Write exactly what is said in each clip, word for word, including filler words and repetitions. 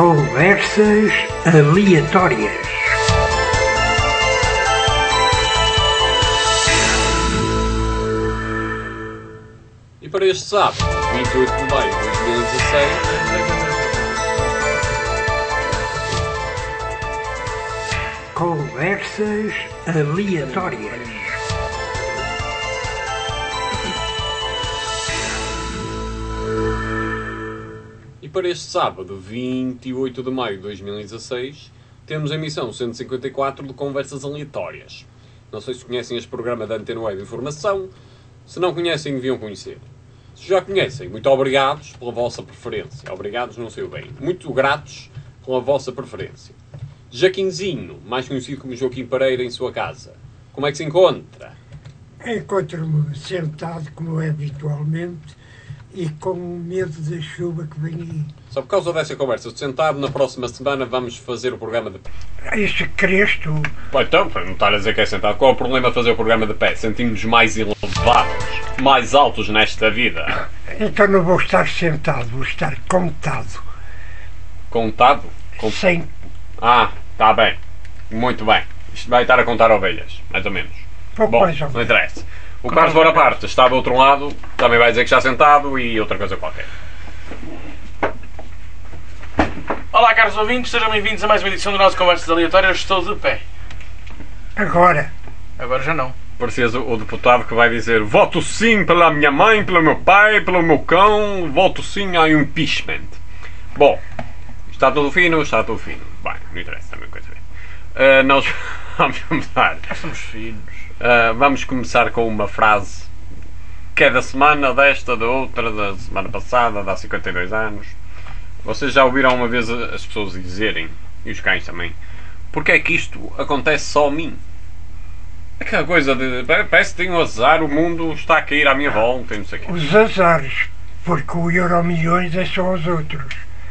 Conversas aleatórias. E para este sábado, vinte e oito de maio de dois mil e dezasseis, Conversas aleatórias. E para este sábado, vinte e oito de maio de dois mil e dezasseis, temos a emissão cento e cinquenta e quatro de Conversas Aleatórias. Não sei se conhecem este programa da Antena Web de Informação. Se não conhecem, deviam conhecer. Se já conhecem, muito obrigados pela vossa preferência. Obrigados não sei o bem. Muito gratos pela vossa preferência. Jaquinzinho, mais conhecido como Joaquim Pereira, em sua casa. Como é que se encontra? Encontro-me sentado, como é habitualmente, e com medo da chuva que vem aí. Só por causa dessa conversa de sentado, na próxima semana vamos fazer o programa de pé. Isso querias tu. Bom, então, para não estar a dizer que é sentado, qual é o problema de fazer o programa de pé? Sentimos-nos mais elevados, mais altos nesta vida. Então não vou estar sentado, vou estar contado. Contado? Cont... Sem... Ah, está bem. Muito bem. Isto vai estar a contar ovelhas, mais ou menos. Pouco Bom, mais ou não menos. interessa. O Carlos Bonaparte está do outro lado, também vai dizer que está sentado e outra coisa qualquer. Olá, caros ouvintes, sejam bem-vindos a mais uma edição do nosso Conversas Aleatórias. Estou de pé. Agora, Agora já não. Parecias o, o deputado que vai dizer: voto sim pela minha mãe, pelo meu pai, pelo meu cão, voto sim ao impeachment. Bom, está tudo fino, está tudo fino. Bem, não interessa, também coisa bem. Uh, nós vamos começar. Nós somos finos. Uh, vamos começar com uma frase que é da semana, desta, da outra, da semana passada, de há cinquenta e dois anos. Vocês já ouviram uma vez as pessoas dizerem, e os cães também, porque é que isto acontece só a mim? Aquela coisa de, parece que tenho azar, o mundo está a cair à minha volta e não sei o quê. os azares, porque o Euro Milhões é só os outros.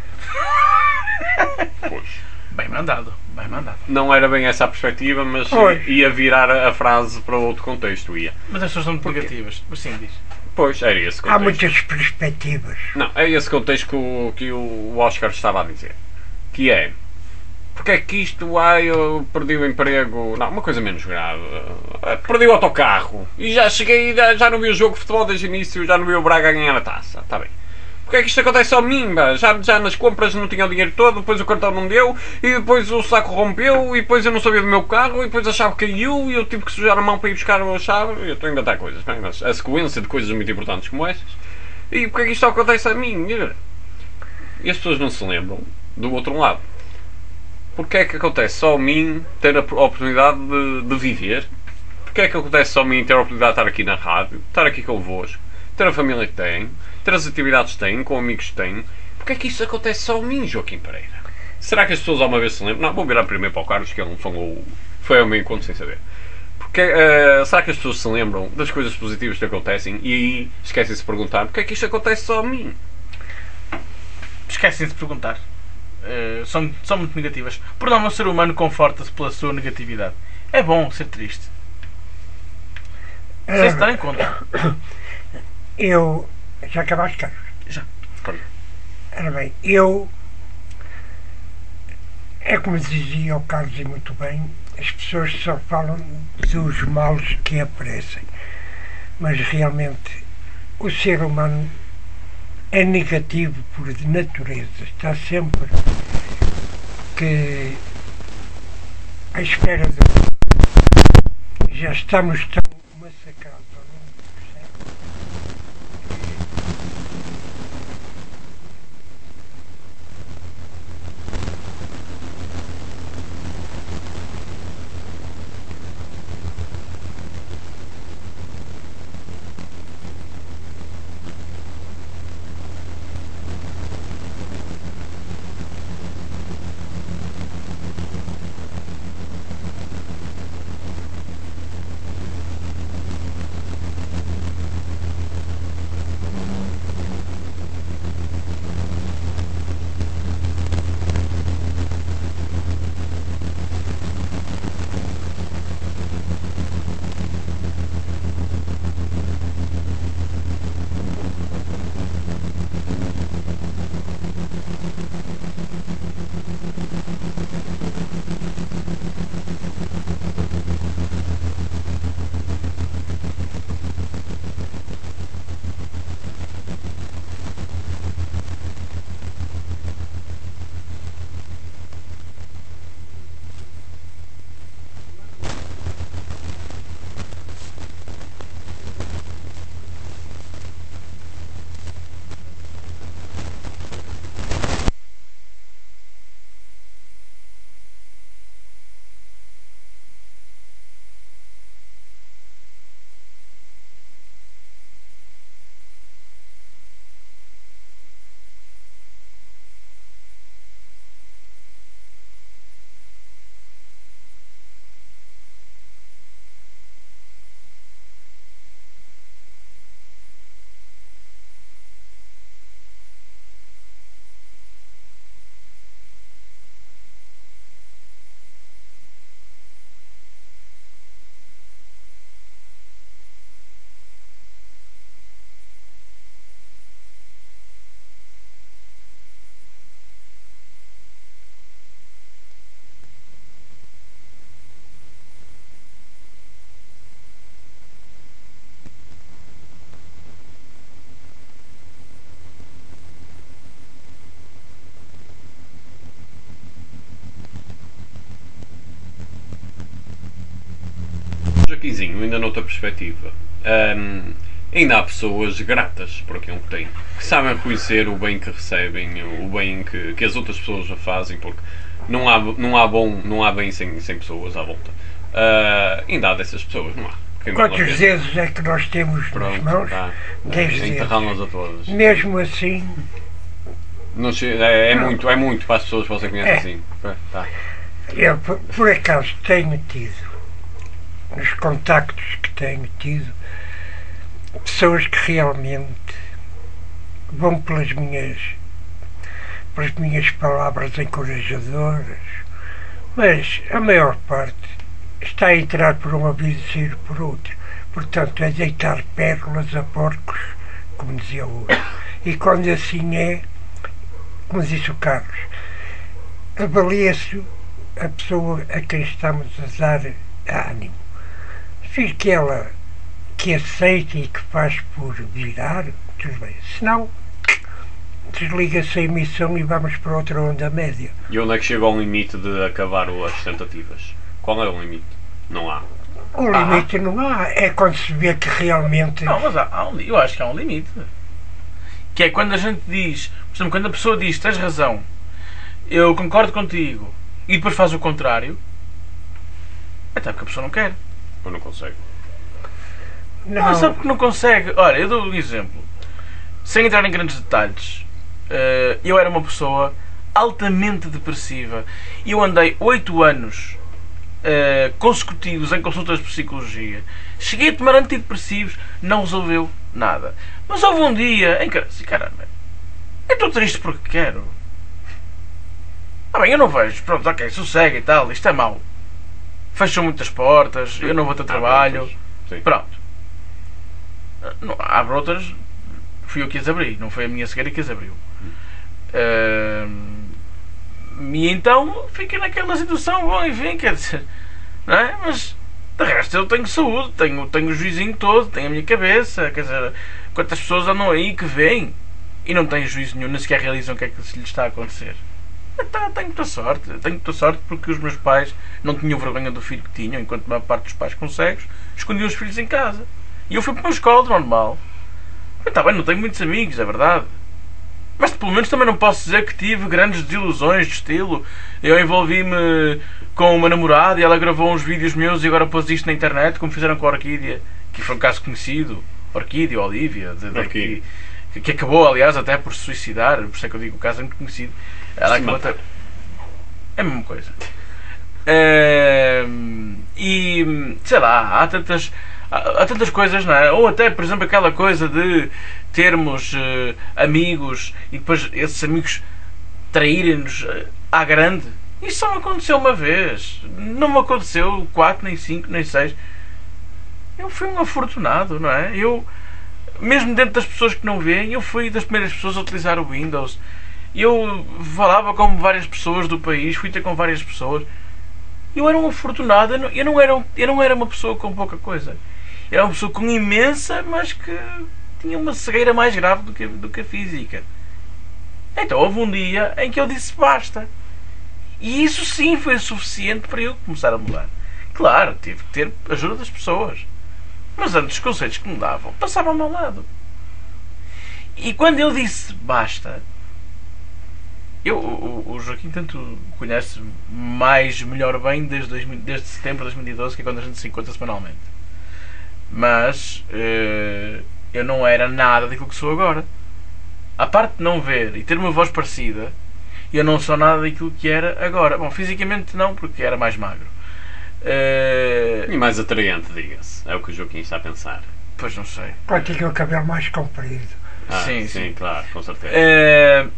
Pois, Bem mandado, bem mandado. não era bem essa a perspectiva, mas Pois. ia virar a, a frase para outro contexto, ia. Mas as pessoas são muito negativas. Mas sim, diz. Pois, era esse Há contexto. muitas perspectivas. Não, é esse contexto que o, que o Oscar estava a dizer. Que é, porque é que isto, ai, eu perdi o emprego, não, uma coisa menos grave, eh, perdi o autocarro, e já cheguei, já, já não vi o jogo de futebol desde o início, já não vi o Braga ganhar a taça, está bem. Porque é que isto acontece só a mim, pá? Já, já nas compras não tinha o dinheiro todo, depois o cartão não deu, e depois o saco rompeu, e depois eu não sabia do meu carro, e depois a chave caiu, e eu tive que sujar a mão para ir buscar a chave, eu estou a inventar coisas, bem, mas a sequência de coisas muito importantes como estas, e porque é que isto acontece a mim? E as pessoas não se lembram do outro lado. Porque é que acontece só a mim ter a oportunidade de, de viver? Porque é que acontece só a mim ter a oportunidade de estar aqui na rádio, estar aqui convosco, ter a família que tenho, ter as atividades que tenho, com amigos que tenho? Porque é que isso acontece só a mim, Joaquim Pereira? Será que as pessoas alguma vez se lembram? Não, vou virar primeiro para o Carlos, que ele falou, foi ao meu encontro sem saber. Porque, uh, será que as pessoas se lembram das coisas positivas que acontecem e aí esquecem-se de perguntar porque é que isto acontece só a mim? Esquecem de perguntar. Uh, são, são muito negativas. Por norma, o ser humano conforta-se pela sua negatividade. É bom ser triste. Sem se dar em conta. Eu... Já acabaste, Carlos? Já. Ora bem, eu... É como dizia o Carlos e muito bem, as pessoas só falam dos males que aparecem. Mas realmente o ser humano é negativo por natureza. Está sempre que à espera de... Já estamos tão massacrados ao longo dos séculos. Marquisinho, ainda noutra perspectiva, hum, ainda há pessoas gratas por aquilo que têm, que sabem reconhecer o bem que recebem, o bem que, que as outras pessoas já fazem, porque não há, não há, bom, não há bem sem, sem pessoas à volta. Uh, ainda há dessas pessoas, não há. Quem Quantos dedos é que nós temos Pronto, nas mãos? tá. Dez É, dedos. enterrá-las a todas. Mesmo assim, Não che- é, é Não. muito, é muito para as pessoas que você conhece É. assim. Tá. eu por, por acaso tenho tido, nos contactos que tenho tido, pessoas que realmente vão pelas minhas, pelas minhas palavras encorajadoras, mas a maior parte está a entrar por um ouvido e sair por outro. Portanto, é deitar pérolas a porcos, como dizia o outro. E quando assim é, como disse o Carlos, avalia-se a pessoa a quem estamos a dar ânimo. Se aquela que aceita e que faz por virar, tudo bem. Se não, desliga-se a emissão e vamos para outra onda média. E onde é que chega ao limite de acabar as tentativas? Qual é o limite? Não há. O limite não há, é quando se vê que realmente... Não, mas há, há um, li- eu acho que há um limite. Que é quando a gente diz, por exemplo, quando a pessoa diz, tens razão, eu concordo contigo, e depois faz o contrário, até porque a pessoa não quer. Eu não consigo. Não, não sabe porque não consegue. Olha, eu dou um exemplo. Sem entrar em grandes detalhes, eh, eu era uma pessoa altamente depressiva. E eu andei oito anos eh, consecutivos em consultas de psicologia. Cheguei a tomar antidepressivos, não resolveu nada. Mas houve um dia em que, assim, caramba, eu estou triste porque quero. Ah bem, eu não vejo, pronto, ok, sossega e tal, isto é mau. Fecham muitas portas, eu não vou ter trabalho. Sim. Pronto. Não, abre outras, fui eu que as abri, não foi a minha cegueira que as abriu. Uh, e então fica naquela situação, bom, enfim, quer dizer, não é? Mas de resto eu tenho saúde, tenho, tenho o juizinho todo, tenho a minha cabeça, quer dizer, quantas pessoas andam aí que veem e não têm juízo nenhum, nem sequer realizam o que é que se lhes está a acontecer. Então, tenho muita sorte, tenho muita sorte porque os meus pais não tinham vergonha do filho que tinham, enquanto a maior parte dos pais com cegos escondiam os filhos em casa. E eu fui para uma escola normal. Está bem, não tenho muitos amigos, é verdade. Mas pelo menos também não posso dizer que tive grandes desilusões de estilo. Eu envolvi-me com uma namorada e ela gravou uns vídeos meus e agora pôs isto na internet, como fizeram com a Orquídea, que foi um caso conhecido. Orquídea, Olívia, de, de, que, que acabou, aliás, até por se suicidar. Por isso é que eu digo, o caso é muito conhecido. Ela acabou até... É a mesma coisa. É... E, sei lá, há tantas... Há tantas coisas, não é? Ou até, por exemplo, aquela coisa de termos uh, amigos e depois esses amigos traírem-nos uh, à grande. Isso só me aconteceu uma vez. Não me aconteceu quatro, nem cinco, nem seis. Eu fui um afortunado, não é? Eu, mesmo dentro das pessoas que não veem, eu fui das primeiras pessoas a utilizar o Windows. Eu falava com várias pessoas do país, fui ter com várias pessoas. Eu era um afortunado, eu não, eu não, era, eu não era uma pessoa com pouca coisa. Era uma pessoa com imensa, mas que tinha uma cegueira mais grave do que, do que a física. Então houve um dia em que eu disse basta. E isso sim foi suficiente para eu começar a mudar. Claro, tive que ter ajuda das pessoas. Mas antes os conselhos que me davam passavam ao meu lado. E quando eu disse basta, eu, o, o Joaquim tanto conhece mais, melhor bem desde, dois mil, desde setembro de dois mil e doze, que é quando a gente se encontra semanalmente. Mas uh, eu não era nada daquilo que sou agora. A parte de não ver e ter uma voz parecida, eu não sou nada daquilo que era agora. Bom, fisicamente não, porque era mais magro. Uh, E mais atraente, diga-se. É o que o Joaquim está a pensar. Pois não sei. Quando tinha o cabelo mais comprido. Ah, Sim, sim, sim. claro, com certeza. Uh,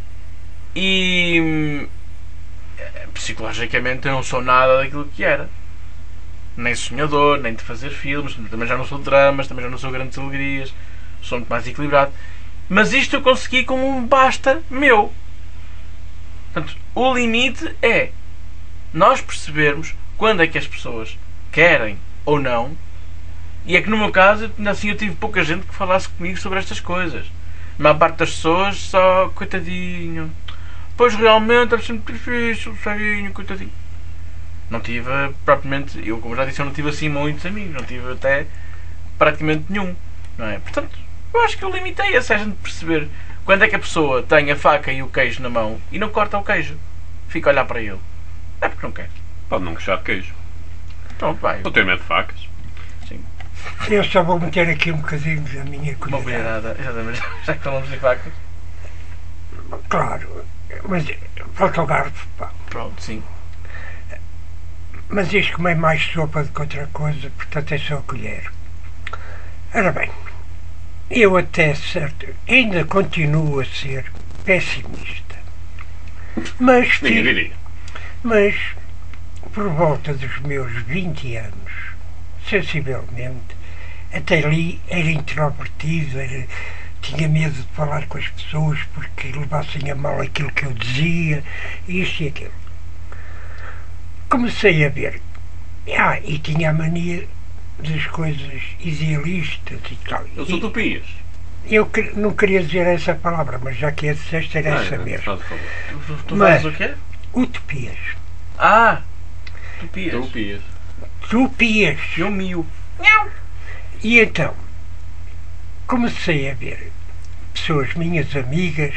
e hum, psicologicamente eu não sou nada daquilo que era. Nem sonhador, nem de fazer filmes, também já não sou de dramas, também já não sou grandes alegrias, sou muito mais equilibrado. Mas isto eu consegui com um basta meu. Portanto, o limite é nós percebermos quando é que as pessoas querem ou não. E é que no meu caso, assim, eu tive pouca gente que falasse comigo sobre estas coisas. A maior parte das pessoas só, coitadinho, pois realmente é sempre difícil, sainho, coitadinho. Não tive propriamente, eu como já disse, eu não tive assim muitos amigos, não tive até praticamente nenhum, não é? Portanto, eu acho que o limite é esse, é a gente perceber quando é que a pessoa tem a faca e o queijo na mão e não corta o queijo, fica a olhar para ele. É porque não quer. Pode não gostar de queijo. Pronto, vai. Ou ter medo de facas. Sim. Eu só vou meter aqui um bocadinho da minha Uma colherada. colherada, exatamente, já que falamos de facas. Claro, mas falta o garfo, pá. Pronto, sim. Mas isto como é mais sopa do que outra coisa, portanto é só a colher. Ora bem, eu até certo, ainda continuo a ser pessimista. Mas, Ninguém fi- diria. mas por volta dos meus vinte anos, sensivelmente, até ali era introvertido, era, tinha medo de falar com as pessoas porque levassem a mal aquilo que eu dizia, isto e aquilo. Comecei a ver, ah, e tinha a mania das coisas idealistas e tal. As E é utopias. eu que- não queria dizer essa palavra, mas já que a disseste era essa Ah, mesmo. faz o favor. Tu, tu Mas- fazes o quê? Utopias. Ah! Utopias. Utopias. Utopias. Eu mio. E então, comecei a ver pessoas, minhas amigas,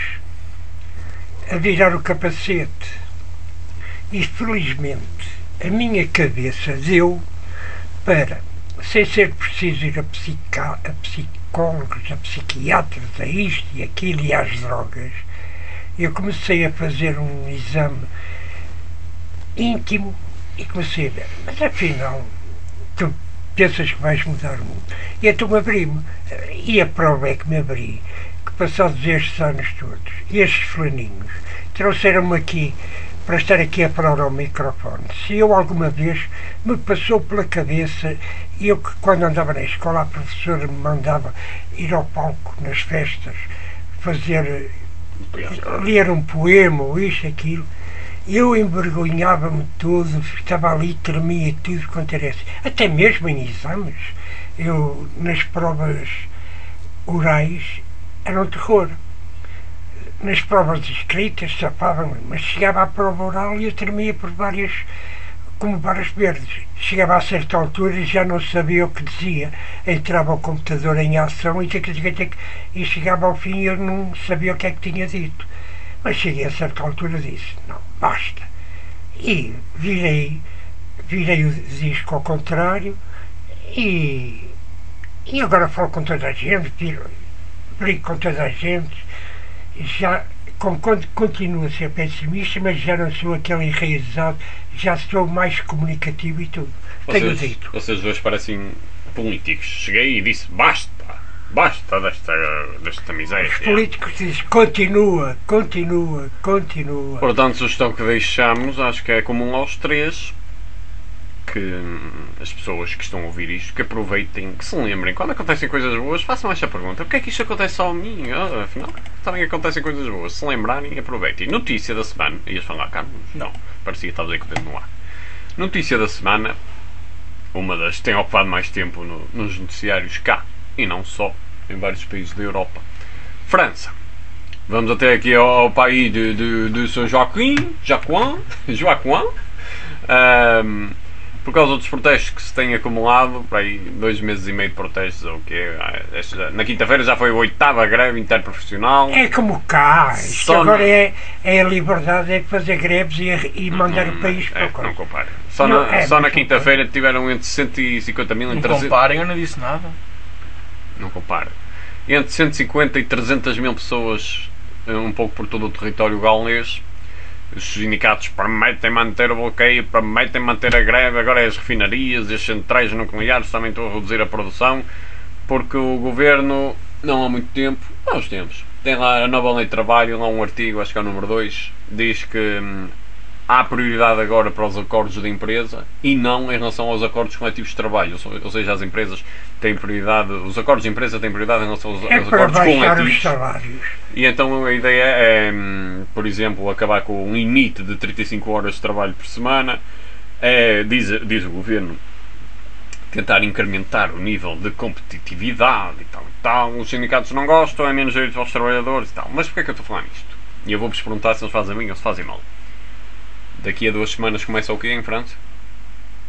a virar o capacete. E felizmente a minha cabeça deu para, sem ser preciso ir a, psica, a psicólogos, a psiquiatras, a isto e aquilo e às drogas, eu comecei a fazer um exame íntimo e comecei a ver, mas afinal, tu pensas que vais mudar o mundo. E então abri-me. E a prova é que me abri, que passados estes anos todos, estes fulaninhos, trouxeram-me aqui para estar aqui a falar ao microfone. Se eu alguma vez me passou pela cabeça, eu que quando andava na escola a professora me mandava ir ao palco nas festas, fazer, ler um poema ou isto, aquilo, eu envergonhava-me todo, estava ali, tremia tudo quanto era assim. Até mesmo em exames, eu nas provas orais era um terror. Nas provas escritas safava-me, mas chegava à prova oral e eu tremia por várias, como várias verdes. Chegava a certa altura e já não sabia o que dizia. Entrava o computador em ação e, e chegava ao fim e eu não sabia o que é que tinha dito. Mas cheguei a certa altura e disse, não, basta. E virei, virei o disco ao contrário e, e agora falo com toda a gente, brigo com toda a gente. Já, como continuo a ser pessimista, mas já não sou aquele enraizado, já sou mais comunicativo e tudo. Tenho Vocês, dito. vocês dois parecem políticos. Cheguei e disse, basta, basta desta, desta miséria. Os políticos dizem, continua, continua, continua. Portanto, a sugestão que deixamos, acho que é comum aos três, que hum, as pessoas que estão a ouvir isto, que aproveitem, que se lembrem, quando acontecem coisas boas, façam esta pergunta, porque é que isto acontece só a mim? Ah, afinal, também acontecem coisas boas. Se lembrarem, aproveitem. Notícia da semana, ias falar, Carlos? Não, parecia que estavas aí com o dedo no ar. Notícia da semana, uma das que tem ocupado mais tempo no, nos noticiários cá, e não só, em vários países da Europa. França. Vamos até aqui ao, ao país de, de, de São Joaquim, Joaquim, Joaquim. Um, por causa dos protestos que se têm acumulado, para aí dois meses e meio de protestos, ou o quê? Na quinta-feira já foi a oitava greve interprofissional. É como cá, isto Só agora na- é, é a liberdade, é fazer greves e, e mandar Não, o país para é, o coisa. não compara. Só Não, na, é, só na mas quinta-feira tiveram entre cento e cinquenta mil e Não trezentos. comparem, eu não disse nada. Não compara. Entre cento e cinquenta e trezentas mil pessoas, um pouco por todo o território gaulês. Os sindicatos prometem manter o bloqueio, prometem manter a greve. Agora as refinarias e as centrais nucleares também estão a reduzir a produção, porque o governo, não há muito tempo, há uns tempos, tem lá a nova lei de trabalho, lá um artigo, acho que é o número dois, diz que hum, há prioridade agora para os acordos de empresa e não em relação aos acordos coletivos de trabalho. Ou seja, as empresas têm prioridade, os acordos de empresa têm prioridade em relação aos, É aos para acordos baixar os coletivos. salários. E então a ideia é, hum, por exemplo, acabar com um limite de trinta e cinco horas de trabalho por semana. É, diz, diz o governo, tentar incrementar o nível de competitividade e tal e tal. Os sindicatos não gostam, é menos direitos aos trabalhadores e tal. Mas porquê é que eu estou a falar nisto? E eu vou-vos perguntar se eles fazem bem ou se fazem mal. Daqui a duas semanas começa o quê em França?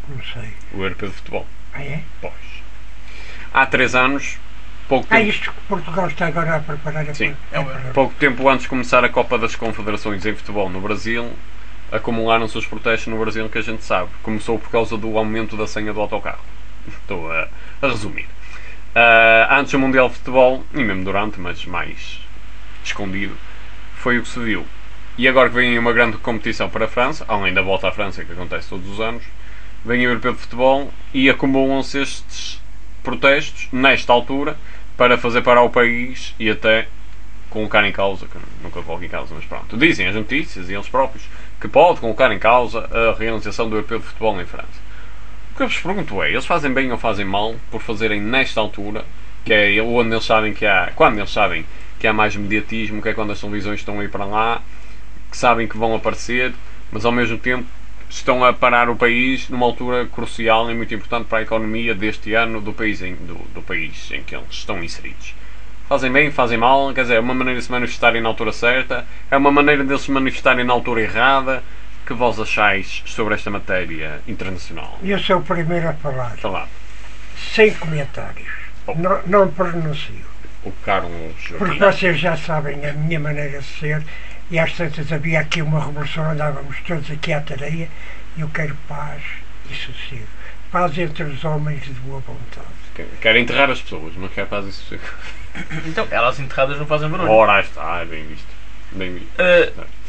Não sei. O Europeu de Futebol. Ah, é? Pois. Há três anos, pouco Ah, tempo, isto que Portugal está agora a preparar a Sim. É o pouco tempo antes de começar a Copa das Confederações em futebol no Brasil, acumularam-se os protestos no Brasil que a gente sabe. Começou por causa do aumento da senha do autocarro. Estou a, a resumir. Uh, antes do Mundial de Futebol, e mesmo durante, mas mais escondido, foi o que se viu. E agora que vem uma grande competição para a França, além da volta à França que acontece todos os anos, vem o Europeu de Futebol e acumulam-se estes protestos, nesta altura, para fazer parar o país e até colocar em causa, que nunca coloco em causa, mas pronto, dizem as notícias e eles próprios, que pode colocar em causa a realização do Europeu de Futebol em França. O que eu vos pergunto é, eles fazem bem ou fazem mal por fazerem nesta altura, que é onde eles sabem que há, quando eles sabem que há mais mediatismo, que é quando as televisões estão a ir para lá, que sabem que vão aparecer, mas ao mesmo tempo estão a parar o país numa altura crucial e muito importante para a economia deste ano do país em, do, do país em que eles estão inseridos. Fazem bem, fazem mal, quer dizer, é uma maneira de se manifestarem na altura certa, é uma maneira de se manifestarem na altura errada. Que vós achais sobre esta matéria internacional? Eu sou o primeiro a falar. Está lá. Sem comentários. Oh. Não, não pronuncio. O Carlos Porque Joaquim. vocês já sabem a minha maneira de ser e às tantas havia aqui uma revolução, andávamos todos aqui à tareia e eu quero paz e sossego. Paz entre os homens de boa vontade. Quer enterrar as pessoas, não quer fazer isso. Então, elas enterradas não fazem barulho. Ora, aí está, bem visto. Bem visto. Uh,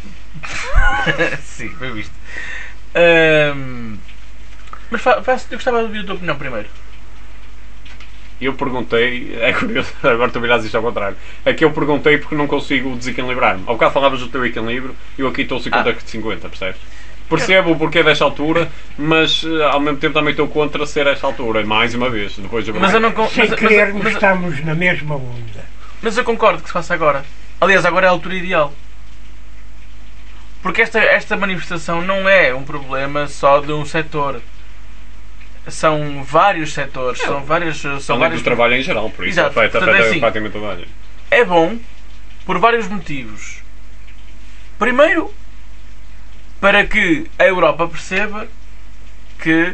Sim, bem visto. Um, mas fa, fa, eu gostava de ouvir a tua opinião primeiro. Eu perguntei, é curioso, agora tu virás isto ao contrário. É que eu perguntei porque não consigo desequilibrar-me. Ao bocado falavas do teu equilíbrio e eu aqui estou cinquenta a cinquenta, percebes? Percebo o porquê desta altura, mas ao mesmo tempo também estou contra ser esta altura, mais uma vez. Depois eu Mas eu não con- Sem mas- querer, mas- mas- estamos na mesma onda. Mas eu concordo que se faça agora. Aliás, agora é a altura ideal. Porque esta, esta manifestação não é um problema só de um setor. São vários setores, são várias. São Além várias do trabalho em geral, por isso Exato. afeta, Portanto, afeta é assim, praticamente toda a gente. É bom por vários motivos. Primeiro, para que a Europa perceba que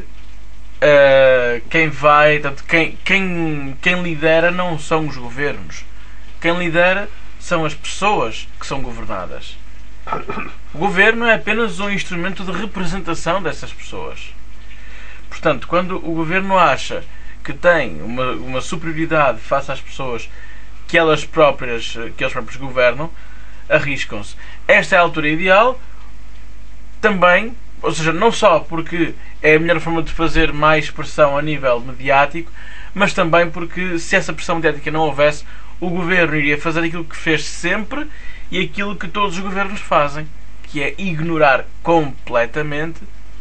uh, quem vai, portanto, quem, quem, quem lidera não são os governos. Quem lidera são as pessoas que são governadas. O governo é apenas um instrumento de representação dessas pessoas. Portanto, quando o governo acha que tem uma, uma superioridade face às pessoas que elas próprias, que eles próprios governam, arriscam-se. Esta é a altura ideal, também, ou seja, não só porque é a melhor forma de fazer mais pressão a nível mediático, mas também porque se essa pressão mediática não houvesse, o governo iria fazer aquilo que fez sempre e aquilo que todos os governos fazem, que é ignorar completamente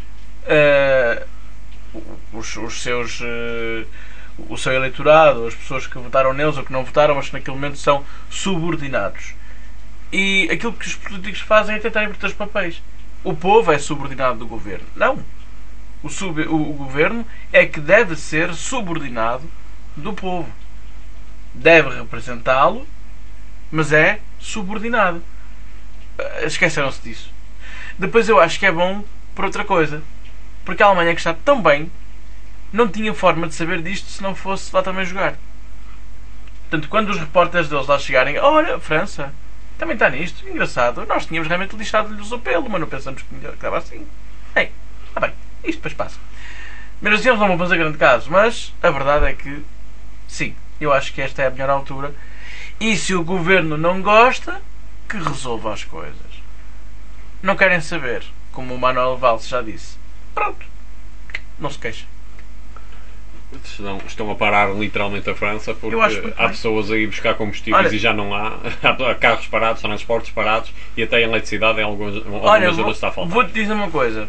uh, os, os seus, uh, o seu eleitorado, as pessoas que votaram neles ou que não votaram, mas que naquele momento são subordinados. E aquilo que os políticos fazem é tentar inverter os papéis. O povo é subordinado do governo. Não. O, sub, o, o governo é que deve ser subordinado do povo. Deve representá-lo, mas é subordinado. Esqueceram-se disso. Depois eu acho que é bom por outra coisa. Porque a Alemanha, que está tão bem, não tinha forma de saber disto se não fosse lá também jogar. Portanto, quando os repórteres deles lá chegarem, olha, França também está nisto, engraçado, nós tínhamos realmente lixado-lhes o pelo, mas não pensamos que estava assim. Ei, está bem, isto depois passa. Menos assim, eles não vão fazer grande caso, mas a verdade é que, sim, eu acho que esta é a melhor altura. E se o governo não gosta, que resolva as coisas. Não querem saber, como o Manuel Valls já disse. Pronto, não se queixa. Estão, estão a parar literalmente a França porque Eu acho muito há bem. pessoas a ir buscar combustíveis. Olha, e já não há. Há carros parados, transportes parados e até a eletricidade em algumas, algumas olha, zonas vou, está a faltar. Vou-te dizer uma coisa.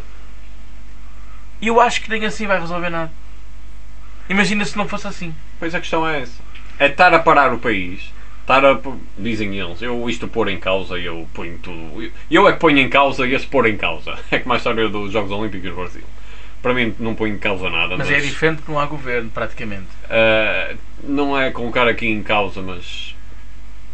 Eu acho que nem assim vai resolver nada. Imagina se não fosse assim. Pois a questão é essa. É estar a parar o país. Estar a, dizem eles, eu isto pôr em causa, eu ponho tudo. Eu é que ponho em causa e esse pôr em causa. É como a história dos Jogos Olímpicos do Brasil. Para mim não põe em causa nada. Mas, mas é diferente que não há governo, praticamente. Uh, não é colocar aqui em causa, mas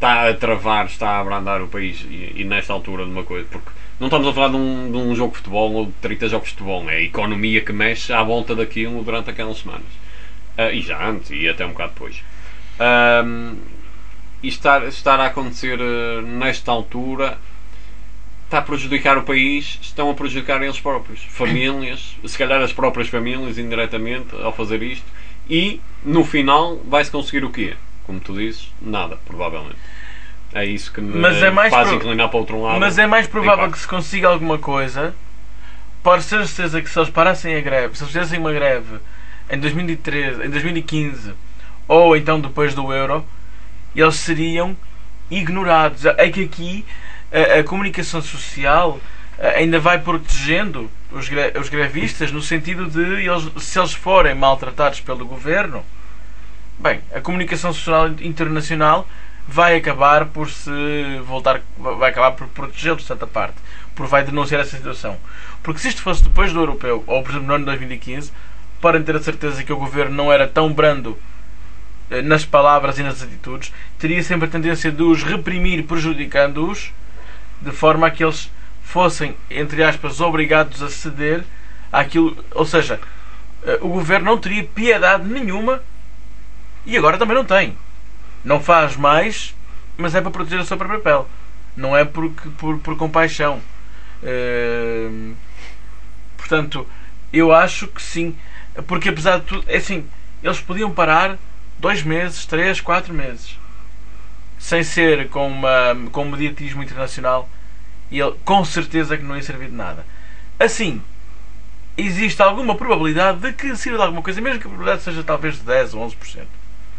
está a travar, está a abrandar o país e, e nesta altura de uma coisa, porque não estamos a falar de um, de um jogo de futebol ou de trinta jogos de futebol, é a economia que mexe à volta daquilo durante aquelas semanas. Uh, e já antes, e até um bocado depois. Um, e estar, estar a acontecer uh, nesta altura está a prejudicar o país, estão a prejudicar eles próprios. Famílias, se calhar as próprias famílias, indiretamente, ao fazer isto. E, no final, vai-se conseguir o quê? Como tu dizes, nada, provavelmente. É isso que me mas é mais faz pro... inclinar para o outro lado. Mas é mais provável que se consiga alguma coisa. Pode ser certeza que se eles parassem a greve, se eles fizessem uma greve em dois mil e treze, em dois mil e quinze ou então depois do Euro, eles seriam ignorados. É que aqui a, a comunicação social ainda vai protegendo os, gre, os grevistas no sentido de eles, se eles forem maltratados pelo governo, bem, a comunicação social internacional vai acabar por se voltar, vai acabar por protegê-los de certa parte, por vai denunciar essa situação. Porque se isto fosse depois do europeu, ou por exemplo no ano de dois mil e quinze, podem ter a certeza que o governo não era tão brando nas palavras e nas atitudes, teria sempre a tendência de os reprimir, prejudicando-os, de forma a que eles fossem, entre aspas, obrigados a ceder àquilo, ou seja, o governo não teria piedade nenhuma, e agora também não tem. Não faz mais, mas é para proteger a sua própria pele. Não é porque, por, por compaixão. Uh, portanto, eu acho que sim. Porque apesar de tudo, é assim, eles podiam parar dois meses, três, quatro meses. Sem ser com, uma, com um mediatismo internacional. E ele, com certeza que não ia servir de nada. Assim, existe alguma probabilidade de que sirva de alguma coisa, mesmo que a probabilidade seja talvez de dez ou onze por cento.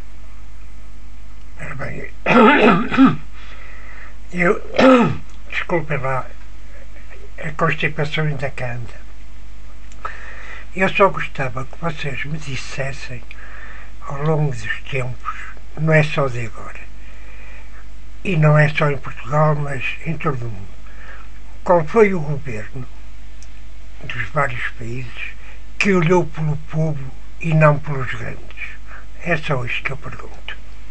Bem, eu, desculpem lá, a constipação ainda cá anda. Eu só gostava que vocês me dissessem, ao longo dos tempos, não é só de agora, e não é só em Portugal, mas em todo o mundo, qual foi o governo dos vários países que olhou pelo povo e não pelos grandes? É só isto que eu pergunto.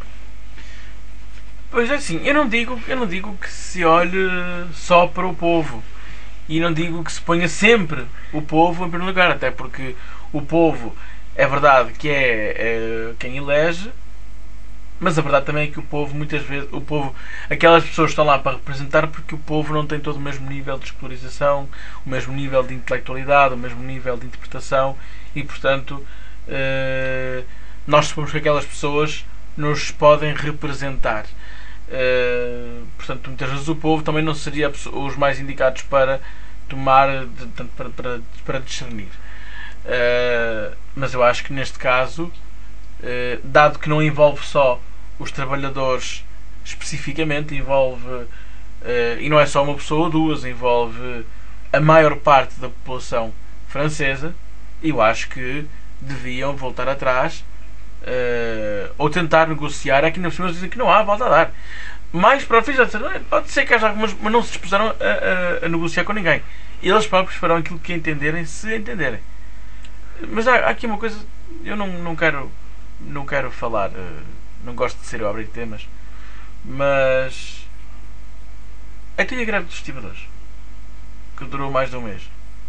Pois é, assim, eu não digo, eu não digo que se olhe só para o povo, e não digo que se ponha sempre o povo em primeiro lugar, até porque o povo é verdade que é, é quem elege, mas a verdade também é que o povo muitas vezes, o povo, aquelas pessoas estão lá para representar porque o povo não tem todo o mesmo nível de escolarização, o mesmo nível de intelectualidade, o mesmo nível de interpretação, e portanto eh, nós supomos que aquelas pessoas nos podem representar. Uh, portanto, muitas vezes o povo também não seria os mais indicados para tomar, de, de, para, para, para discernir. Uh, mas eu acho que neste caso, uh, dado que não envolve só os trabalhadores especificamente, envolve, uh, e não é só uma pessoa ou duas, envolve a maior parte da população francesa, eu acho que deviam voltar atrás. Uh, ou tentar negociar. Aqui nas pessoas dizem que não há volta a dar. Mais para o fim já disseram, pode ser que haja algumas, mas não se dispuseram a, a, a negociar com ninguém. Eles próprios farão aquilo que entenderem, se entenderem. Mas há, há aqui uma coisa, eu não, não quero não quero falar, uh, não gosto de ser eu a abrir temas, mas até a greve dos estivadores, que durou mais de um mês,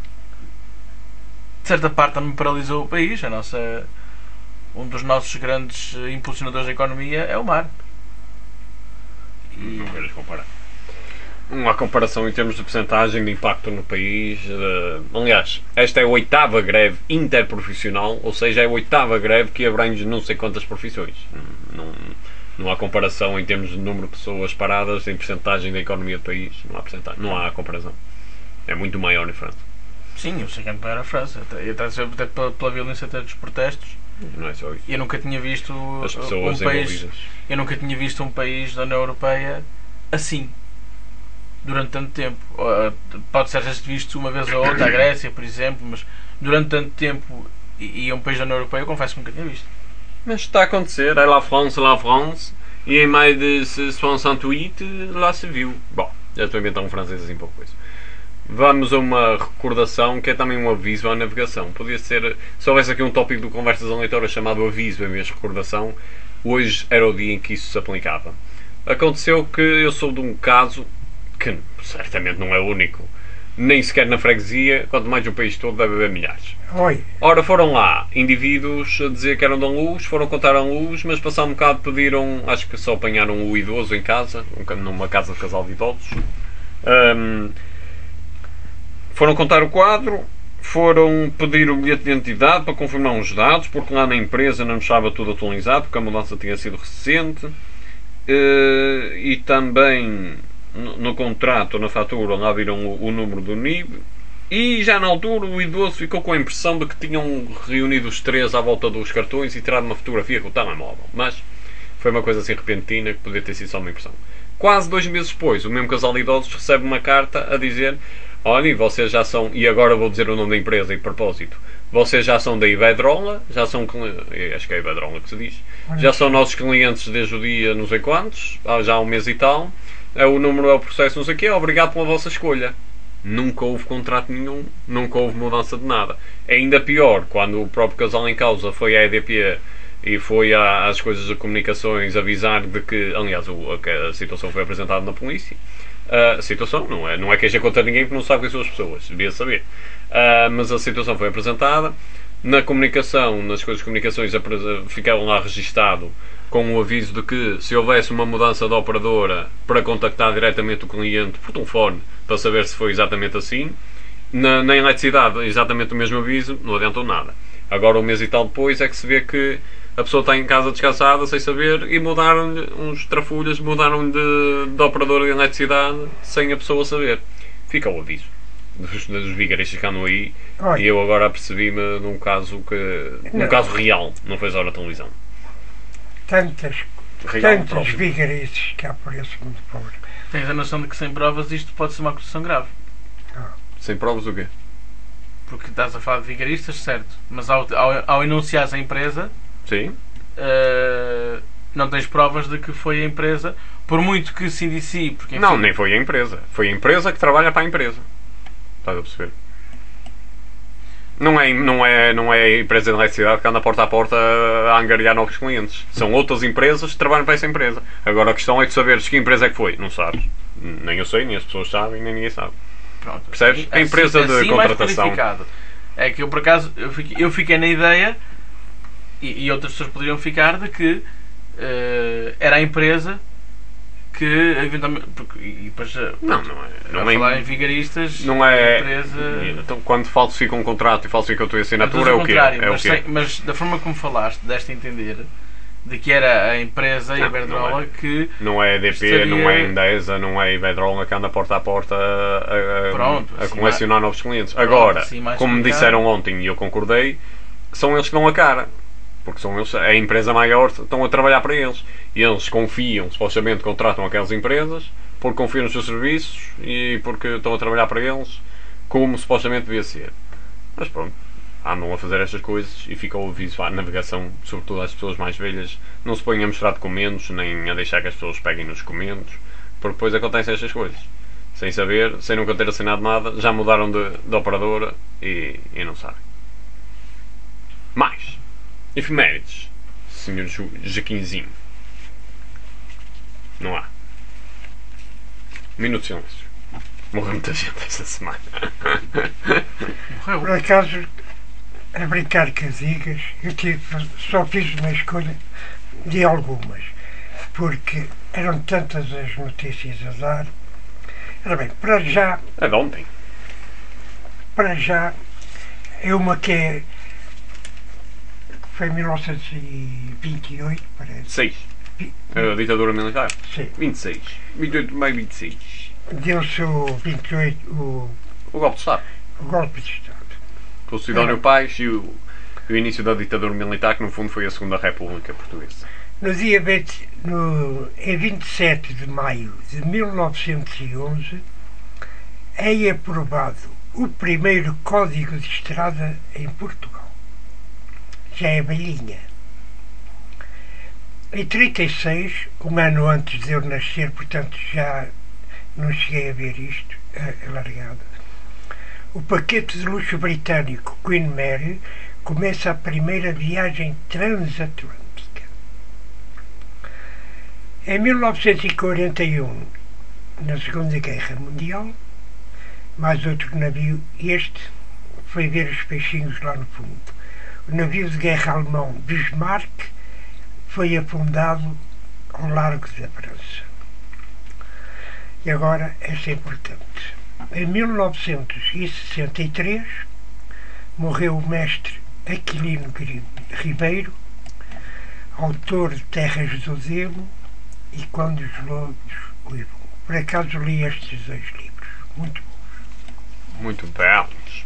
de certa parte também paralisou o país. A nossa Um dos nossos grandes impulsionadores da economia é o mar. E... Não queres comparar. Uma comparação em termos de percentagem de impacto no país. Uh, aliás, esta é a oitava greve interprofissional, ou seja, é a oitava greve que abrange não sei quantas profissões. Não, não, não há comparação em termos de número de pessoas paradas, em percentagem da economia do país. Não há percentagem, não há comparação. É muito maior em França. Sim, eu sei que é muito maior a França. E até, até pela, pela violência até dos protestos. Não é só isso. Eu nunca tinha visto As pessoas um país, envolvidas. eu nunca tinha visto um país da União Europeia assim durante tanto tempo. Pode ser visto uma vez ou outra, a Grécia, por exemplo, mas durante tanto tempo e, e um país da União Europeia eu confesso que nunca tinha visto. Mas está a acontecer, é la France, la France, e em maio de soixante e oito lá se viu. Bom, já estou a inventar um francês assim pouco coisa. Vamos a uma recordação que é também um aviso à navegação. Podia ser, se houvesse aqui um tópico do Conversas ao Leitor chamado aviso em vez de recordação, hoje era o dia em que isso se aplicava. Aconteceu que eu sou de um caso que certamente não é o único, nem sequer na freguesia, quanto mais no país todo deve haver milhares. Oi. Ora, foram lá indivíduos a dizer que eram da luz, foram contar a luz, mas passado um bocado pediram, acho que só apanharam o idoso em casa, numa casa de casal de idosos. Um, foram contar o quadro, foram pedir o bilhete de identidade para confirmar uns dados, porque lá na empresa não estava tudo atualizado, porque a mudança tinha sido recente. Uh, e também no, no contrato ou na fatura lá viram o, o número do N I B, e já na altura o idoso ficou com a impressão de que tinham reunido os três à volta dos cartões e tirado uma fotografia com o telemóvel, mas foi uma coisa assim repentina que podia ter sido só uma impressão. Quase dois meses depois, o mesmo casal de idosos recebe uma carta a dizer: olha, vocês já são, e agora vou dizer o nome da empresa e propósito, vocês já são da Iberdrola, já são, acho que é a Iberdrola que se diz, já são nossos clientes desde o dia não sei quantos, já há um mês e tal, é o número, é o processo, não sei o quê, obrigado pela vossa escolha. Nunca houve contrato nenhum, nunca houve mudança de nada. É ainda pior, quando o próprio casal em causa foi à E D P e foi às coisas de comunicações avisar de que, aliás, a, a situação foi apresentada na polícia. A situação não é, não é queixa contra ninguém, porque não sabe quem são as pessoas, devia saber. Uh, mas a situação foi apresentada. Na comunicação, nas coisas de comunicações, ficaram lá registado com o aviso de que se houvesse uma mudança de operadora para contactar diretamente o cliente por telefone para saber se foi exatamente assim. Na, na eletricidade, exatamente o mesmo aviso, não adiantou nada. Agora, um mês e tal depois, é que se vê que a pessoa está em casa descansada, sem saber, e mudaram-lhe uns trafulhas, mudaram-lhe de, de operadora de eletricidade sem a pessoa saber. Fica o aviso dos, dos vigaristas que andam aí. Oi. E eu agora percebi-me num caso que num não. caso real, não foi só na televisão. Tantas, tantos vigaristas que há por esse mundo pobre. Tens a noção de que sem provas isto pode ser uma acusação grave? Não. Sem provas o quê? Porque estás a falar de vigaristas, certo, mas ao, ao, ao enunciares a empresa, sim, uh, não tens provas de que foi a empresa, por muito que se indicie, porque, enfim, não, nem foi a empresa, foi a empresa que trabalha para a empresa. Estás a perceber? Não é, não, é, não é a empresa de eletricidade que anda porta a porta a angariar novos clientes. São outras empresas que trabalham para essa empresa. Agora a questão é de saberes que empresa é que foi. Não sabes. Nem eu sei, nem as pessoas sabem, nem ninguém sabe. Pronto. Percebes? A empresa assim, de assim contratação. É que eu, por acaso, eu fiquei, eu fiquei na ideia, e, e outras pessoas poderiam ficar, de que uh, era a empresa que eventualmente. Porque, e depois, não, não é. Não a falar é, em vigaristas, não é. A empresa, então, quando falsifica um contrato e falsifica a tua assinatura, é o quê? É mas, o quê? Sem, mas da forma como falaste, deste a entender de que era a empresa não, Iberdrola não é. que. Não é E D P, estaria... não é Endesa, não é Iberdrola que anda porta a porta a, a, Pronto, a assim colecionar mais... novos clientes. Agora, Pronto, assim como me disseram ontem e eu concordei, são eles que dão a cara. Porque são eles, a empresa maior, estão a trabalhar para eles. E eles confiam, supostamente contratam aquelas empresas, porque confiam nos seus serviços e porque estão a trabalhar para eles, como supostamente devia ser. Mas pronto, andam a fazer estas coisas e fica o aviso à navegação, sobretudo às pessoas mais velhas, não se ponham a mostrar documentos, nem a deixar que as pessoas peguem nos documentos, porque depois acontecem estas coisas. Sem saber, sem nunca ter assinado nada, já mudaram de, de operadora e, e não sabem. Mais. Efemérides, senhor Jaquinzinho. Não há. Minuto de silêncio. Morreu muita gente esta semana. Por acaso, a brincar com as igas, eu tive, só fiz uma escolha de algumas, porque eram tantas as notícias a dar. Ora bem, para já. É de ontem. Para já, é uma que é. Foi em mil novecentos e vinte e oito, parece. seis. A ditadura militar? Sim. vinte e seis. vinte e oito de maio de vinte e seis. Deu-se o vinte e oito, o... O golpe de Estado. O golpe de Estado. Com o Sidónio é. Pais e o, o início da ditadura militar, que no fundo foi a Segunda República Portuguesa. No dia vinte, no, em vinte e sete de maio de mil novecentos e onze, é aprovado o primeiro Código de Estrada em Portugal. Já é velhinha. Em trinta e seis, um ano antes de eu nascer, portanto já não cheguei a ver isto, alargado, o paquete de luxo britânico Queen Mary começa a primeira viagem transatlântica. Em mil novecentos e quarenta e um, na Segunda Guerra Mundial, mais outro navio, este foi ver os peixinhos lá no fundo. O navio de guerra alemão Bismarck foi afundado ao largo da França. E agora, esta é importante. Em mil novecentos e sessenta e três, morreu o mestre Aquilino Ribeiro, autor de Terras do Zelo e Quando os Lobos Uivam. Por acaso li estes dois livros, muito bons. Muito belos.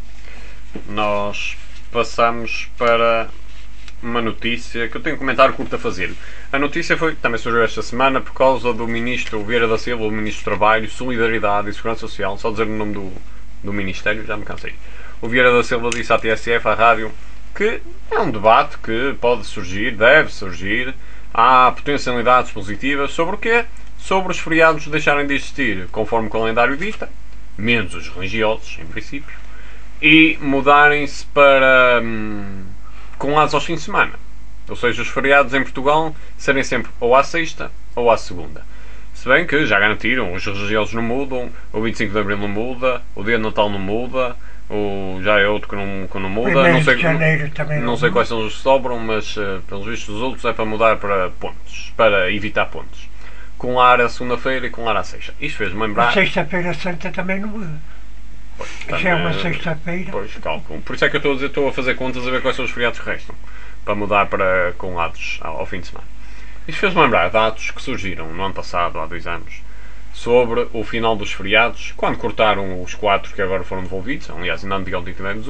Nós passamos para uma notícia que eu tenho um comentário curto a fazer. A notícia foi, também surgiu esta semana por causa do ministro Vieira da Silva, o ministro do Trabalho, Solidariedade e Segurança Social, só dizer o nome do, do ministério, já me cansei. O Vieira da Silva disse à T S F, à rádio, que é um debate que pode surgir, deve surgir, há potencialidades positivas sobre o quê? Sobre os feriados deixarem de existir conforme o calendário dita, menos os religiosos, em princípio, e mudarem-se para hum, com asos aos fins de semana. Ou seja, os feriados em Portugal serem sempre ou à sexta ou à segunda. Se bem que já garantiram, os religiosos não mudam, o vinte e cinco de Abril não muda, o dia de Natal não muda, o, já é outro que não, que não muda. Não sei, de janeiro também não, não sei quais são os que sobram, mas uh, pelos vistos dos outros é para mudar para pontos, para evitar pontos. Com ar a segunda-feira e com ar à sexta. Isto fez-me lembrar... A sexta-feira santa também não muda. Pois, já é uma sexta-feira. Pois, cálculo. Por isso é que eu estou a dizer, estou a fazer contas a ver quais são os feriados que restam, para mudar para com atos ao, ao fim de semana. Isto fez-me lembrar de atos que surgiram no ano passado, há dois anos, sobre o final dos feriados, quando cortaram os quatro que agora foram devolvidos, aliás, ainda anteontem tivemos um,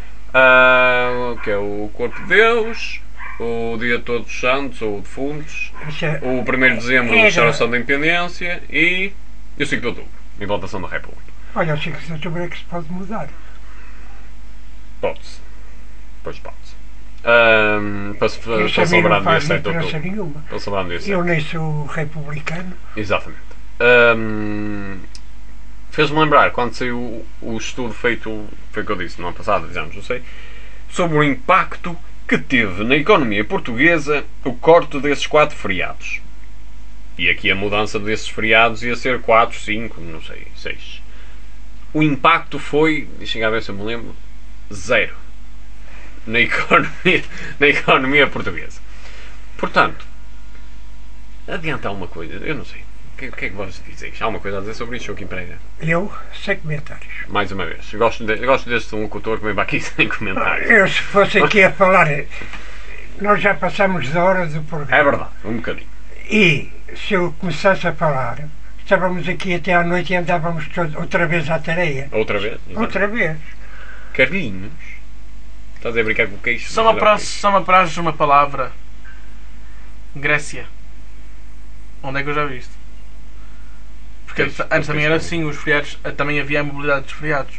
uh, que é o Corpo de Deus, o Dia de Todos os Santos, ou Defuntos, o primeiro de Dezembro, a Restauração da Independência e, e o cinco de Outubro, a implantação da República. Olha, o cinco de Outubro é que se pode mudar. Pode-se. Pois pode-se. Um, para para celebrar no dia sete de Outubro. Para celebrar no dia sete. Eu nem sou republicano. Exatamente. Um, Fez-me lembrar, quando saiu o, o estudo feito, foi o que eu disse no ano passado, dizemos, não sei, sobre o impacto que teve na economia portuguesa o corte desses quatro feriados. E aqui a mudança desses feriados ia ser quatro, cinco, não sei, seis. O impacto foi, deixem cá ver se eu me lembro, zero. Na economia, na economia portuguesa. Portanto, adianta alguma coisa, eu não sei. O que, que é que vocês dizem? Há alguma coisa a dizer sobre isto, Joaquim Pereira? Eu, sem comentários. Mais uma vez. Gosto, de, gosto deste locutor que vem para aqui sem comentários. Eu, se fosse aqui a falar, nós já passamos da hora do programa. É verdade, um bocadinho. E se eu começasse a falar, estávamos aqui até à noite e andávamos todos, outra vez à tareia. Outra vez? Exatamente. Outra vez. Carlinhos. Estás a brincar com o queixo? Só me apraz, só me apraz uma palavra. Grécia. Onde é que eu já vi isto? Porque antes, antes também era assim, os feriados, também havia a mobilidade dos feriados.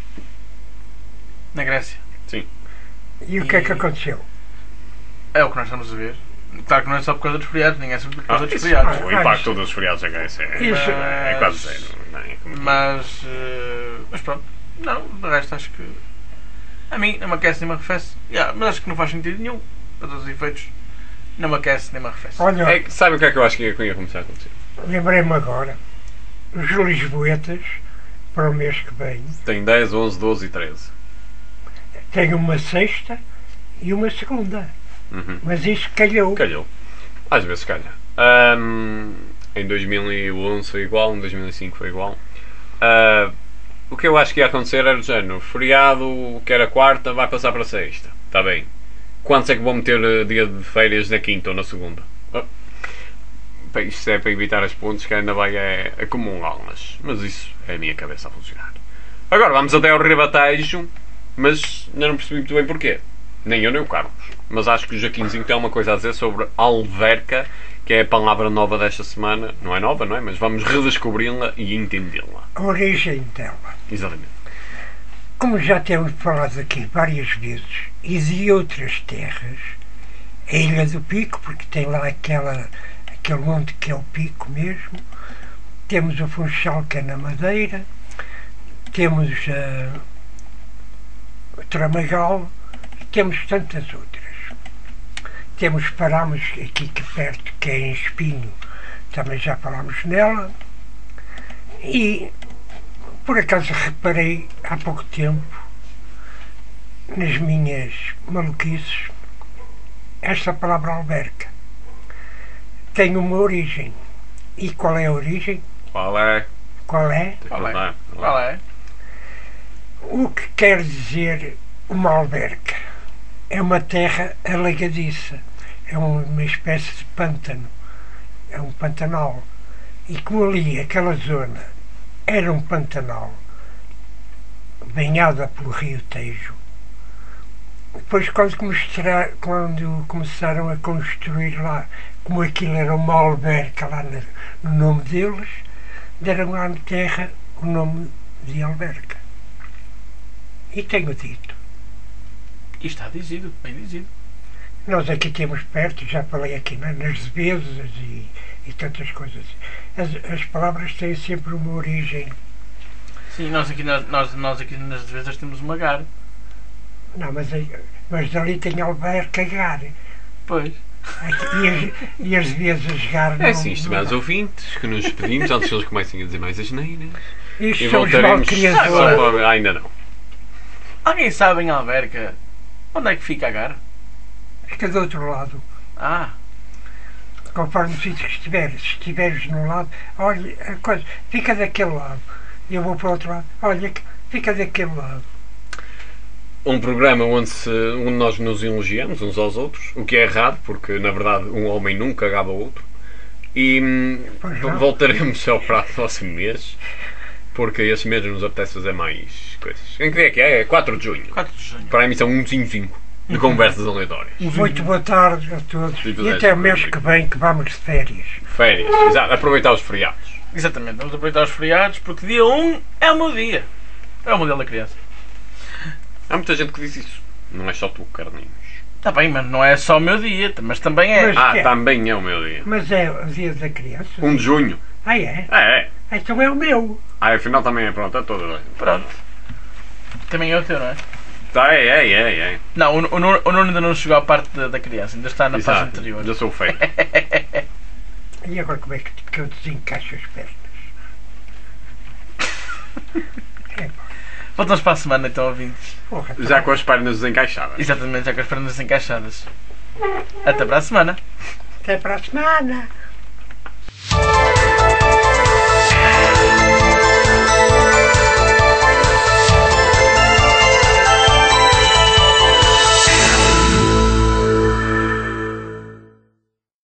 Na Grécia. Sim. E o que é que aconteceu? É o que nós estamos a ver. Claro que não é só por causa dos feriados, nem é só por causa ah, dos isso, feriados. O impacto dos feriados na Grécia é, isso, é, é quase zero. Não é? Mas, uh, mas pronto. Não, de resto acho que... A mim não me aquece nem me arrefece. Yeah, mas acho que não faz sentido nenhum. Para todos os efeitos. Não me aquece nem me arrefece. Olha, é, sabe o que é que eu acho que ia, que ia começar a acontecer? Lembrei-me agora. Os lisboetas, para o mês que vem, tem dez, onze, doze e treze. Tem uma sexta e uma segunda. Uhum. Mas isso calhou. Calhou. Às vezes calha. Um, em dois mil e onze foi igual, em dois mil e cinco foi igual. Uh, o que eu acho que ia acontecer era do género, feriado que era quarta vai passar para sexta. Está bem. Quantos é que vão meter dia de férias na quinta ou na segunda? Oh. Isto é para evitar as pontes que ainda vai é, acumulá-las. Mas isso é a minha cabeça a funcionar. Agora vamos até ao Ribatejo, mas ainda não percebi muito bem porquê. Nem eu nem o Carlos. Mas acho que o Jaquinzinho tem alguma coisa a dizer sobre alverca, que é a palavra nova desta semana. Não é nova, não é? Mas vamos redescobri-la e entendê-la. A origem dela. Exatamente. Como já temos falado aqui várias vezes, existem outras terras, a Ilha do Pico, porque tem lá aquela, aquele monte que é o Pico mesmo, temos o Funchal, que é na Madeira, temos uh, o Tramagal, temos tantas outras. Temos Paramos aqui que perto, que é em Espinho, também já falámos nela. E por acaso reparei há pouco tempo, nas minhas maluquices, esta palavra alberca tem uma origem. E qual é a origem? Qual é? Qual é? Qual é? Qual é? Qual é? O que quer dizer uma alberca? É uma terra alagadiça, é uma espécie de pântano, é um pantanal. E como ali, aquela zona, era um pantanal, banhada pelo rio Tejo, depois quando, começar, quando começaram a construir lá, como aquilo era uma alberca lá no, no nome deles, deram à terra o nome de alberca. E tenho dito. E está dizido, bem dizido. Nós aqui temos perto, já falei aqui nas vezes e, e tantas coisas. As, as palavras têm sempre uma origem. Sim, nós aqui, nós, nós, nós aqui nas vezes temos uma gar. Não, mas, mas ali tem alberca gar. Pois. E as, e as vezes gar não. É assim, estimados não. ouvintes, que nos despedimos antes que eles comecem a dizer mais asneiras. Isto E são os voltaremos só malcriadores. para... Ainda não. Alguém sabe em Alverca onde é que fica a gar? Fica do outro lado. Ah, Conforme o sítio que estiveres. Se estiveres num lado, olha, a coisa, fica daquele lado. E eu vou para o outro lado. Olha, fica daquele lado. Um programa onde, se, onde nós nos elogiamos uns aos outros, o que é errado, porque na verdade um homem nunca gaba o outro. E hum, Pois não. voltaremos ao próximo mês, porque esse mês nos apetece fazer mais coisas. Em que dia é que é? É quatro de junho. quatro de junho. Para a emissão cento e cinco de Conversas Aleatórias. Muito boa tarde a todos. E E até o mês que vem que vamos de férias. Férias, exato. Aproveitar os feriados. Exatamente, vamos aproveitar os feriados porque dia um é o meu dia. É o meu dia da criança. Há muita gente que diz isso. Não é só tu, Carlinhos. Está bem, mas não é só o meu dia, mas também é. Mas- Ah, que é? também é o meu dia. Mas é o dia da criança. um de junho. Ah, é? É, é. Então é o meu. Ah, afinal também é pronto, é todo. Pronto. Também é o teu, não é? Tá, é, é, é, é. Não, o, o, Nuno- o Nuno ainda não chegou à parte da, da criança, ainda está na fase Exato. anterior. Já sou feio. E agora como é que, que eu desencaixo as pernas? É, pá, Voltamos para a semana então, ouvintes. porra, tá Já bem. com as pernas desencaixadas. Exatamente, já com as pernas encaixadas. Até para a semana. Até para a semana.